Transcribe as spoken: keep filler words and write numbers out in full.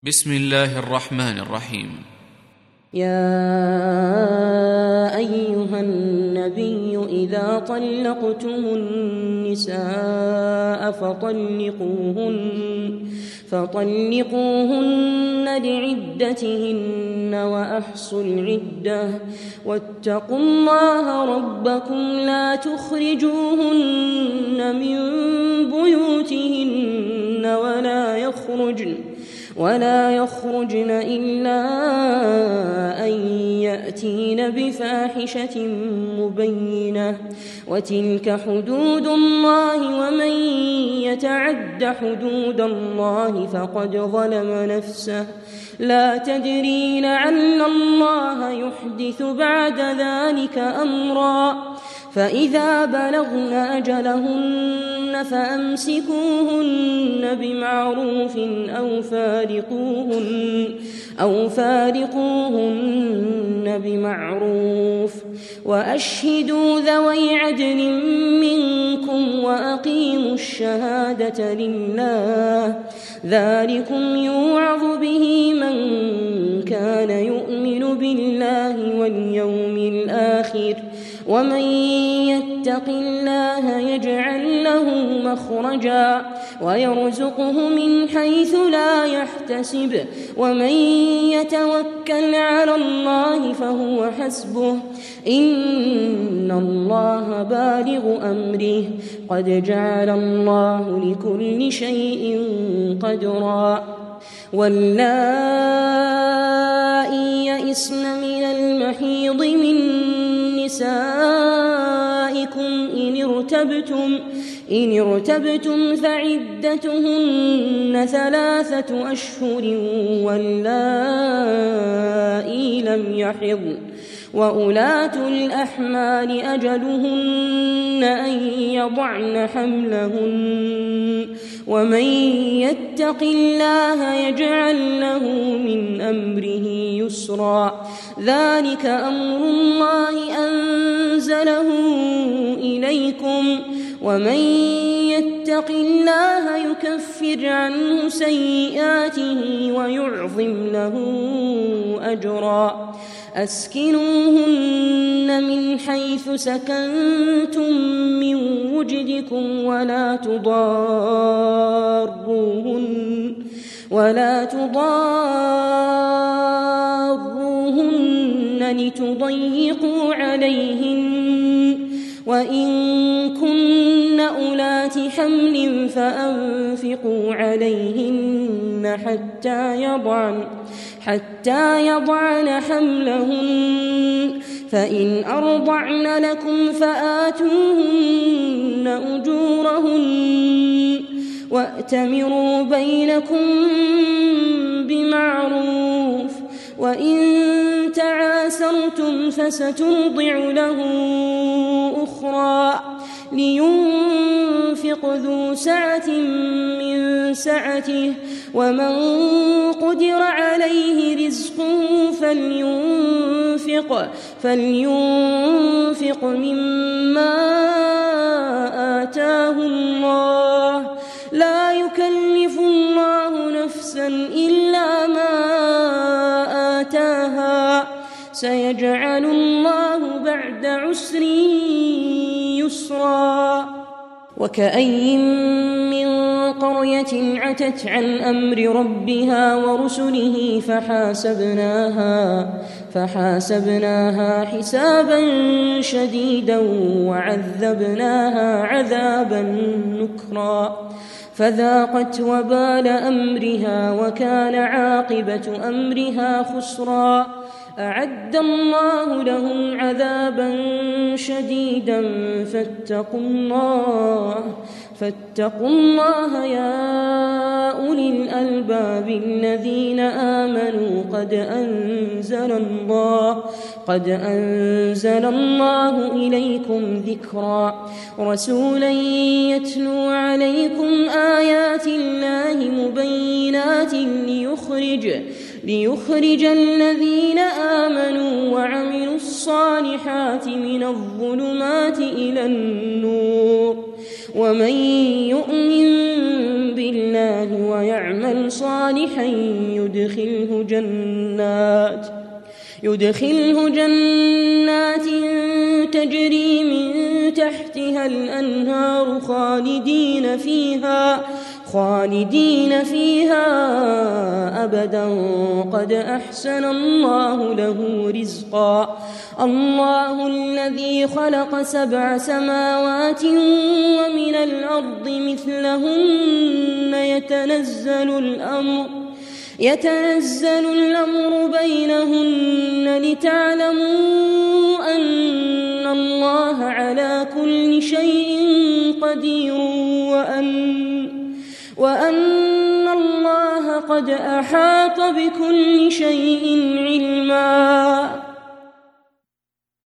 بسم الله الرحمن الرحيم. يا أيها النبي إذا طلقتم النساء فطلقوهن, فطلقوهن لعدتهن وأحصوا العدة واتقوا الله ربكم لا تخرجوهن من بيوتهن ولا يخرجن ولا يخرجن إلا أن يأتين بفاحشة مبينة وتلك حدود الله ومن يتعد حدود الله فقد ظلم نفسه لا تدري لعل الله يحدث بعد ذلك أمرا فإذا بلغن أجلهن فأمسكوهن بمعروف أو فارقوهن, أو فارقوهن بمعروف وأشهدوا ذوي عدل منكم وأقيموا الشهادة لله ذلكم يوعظ به من كان يؤمن بالله واليوم الآخر ومن يتق الله يجعل له مخرجا ويرزقه من حيث لا يحتسب ومن يتوكل على الله فهو حسبه إن الله بالغ أمره قد جعل الله لكل شيء قدرا واللائي يئسن من المحيض من نسائكم إن ارتبتم, إن ارتبتم فعدتهن ثلاثة أشهر واللائي لم يحضن وأولاة الأحمال أجلهن أن يضعن حملهن ومن يتق الله يجعل له من أمره يسرا ذلك أمر الله أنزله إليكم ومن يتق الله يكفر عنه سيئاته ويعظم له أجرا أسكنوهن من حيث سكنتم من وجدكم ولا تضاروهن ولا تضاروهن لتضيقوا عليهن وإن كن أولات حمل فأنفقوا عليهن حتى يضعن حتى يضعن حملهن فإن أرضعن لكم فآتوهن أجورهن وأتمروا بينكم بمعروف وإن تعاسرتم فسترضع له أخرى لينفق ذو سعة من سعته ومن قدر عليه رزقه فلينفق, فلينفق مما آتاه الله لا يكلف الله نفسا إلا ما آتاها سيجعل الله بعد عسر يسرا وكأي من قرية عتت عن أمر ربها ورسله فحاسبناها, فحاسبناها حسابا شديدا وعذبناها عذابا نكرا فذاقت وبال أمرها وكان عاقبة أمرها خسرا أعد الله لهم عذابا شديدا فاتقوا الله فاتقوا الله يا أولي الألباب الذين آمنوا قد أنزل الله قد أنزل الله إليكم ذكرا رسولا يتلو عليكم آيات الله مبينات ليخرج ليخرج الذين آمنوا وعملوا الصالحات من الظلمات إلى النور ومن يؤمن بالله الله ويعمل صالحا يدخله جنات يدخله جنات تجري من تحتها الأنهار خالدين فيها خالدين فيها أبدا قد أحسن الله له رزقا. الله الذي خلق سبع سماوات ومن الأرض مثلهن يتنزل الأمر يتنزل الأمر بينهن لتعلموا أن الله على كل شيء قدير وأن وأن الله قد أحاط بكل شيء علما.